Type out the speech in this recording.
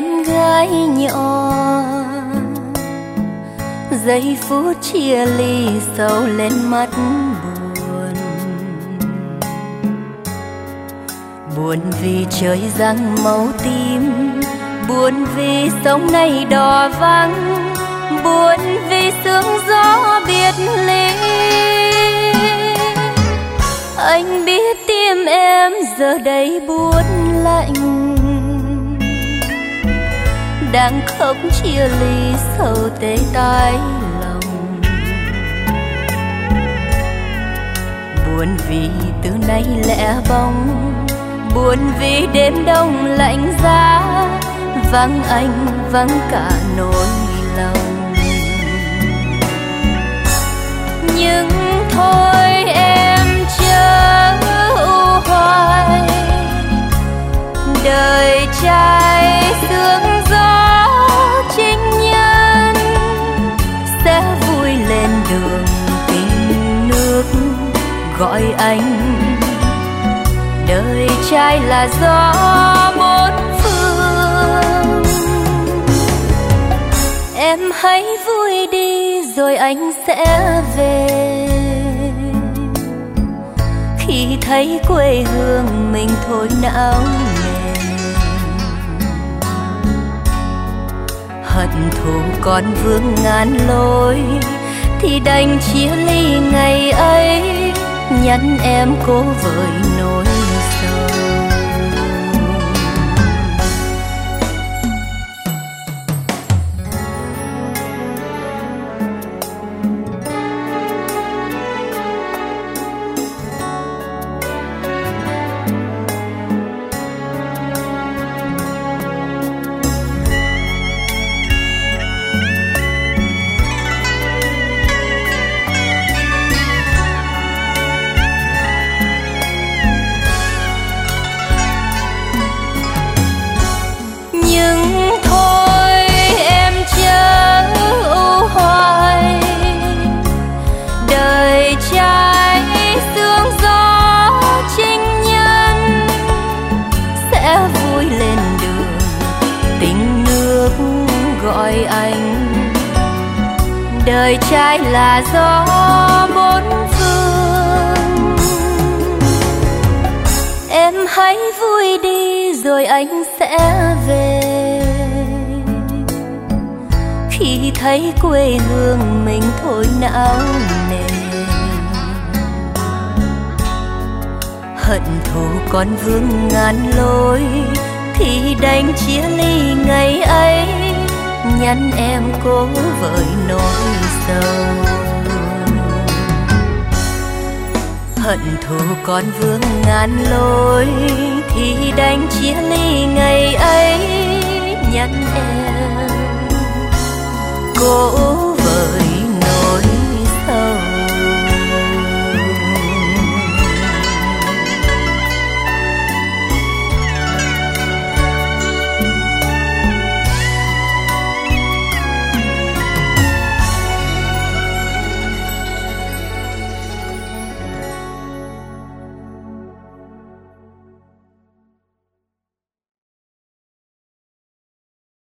em gái nhỏ. Giây phút chia ly sâu lên mắt buồn, buồn vì trời giăng màu tím, buồn vì sông này đỏ vắng, buồn vì sương gió biệt ly. Anh biết tim em giờ đây buốt lạnh, đang khóc chia ly sầu tê tái lòng. Buồn vì từ nay lẻ bóng, buồn vì đêm đông lạnh giá, vắng anh vắng cả nỗi lòng. Nhưng thôi em chớ u hoài, đời trai sương gió chính nhân sẽ vui lên đường tình nước gọi anh. Đời trai là gió bốn phương, em hãy vui đi rồi anh sẽ về. Khi thấy quê hương mình thôi não nề, hận thù còn vương ngàn lối, thì đành chia ly ngày ấy, nhắn em cố vơi nỗi sầu. Đời trai là gió bốn phương, em hãy vui đi rồi anh sẽ về. Khi thấy quê hương mình thôi não nề, hận thù còn vương ngàn lối, thì đành chia ly ngày ấy, nhắn em cố vơi nỗi sầu. Hận thù còn vương ngàn lối, thì đành chia ly ngày ấy,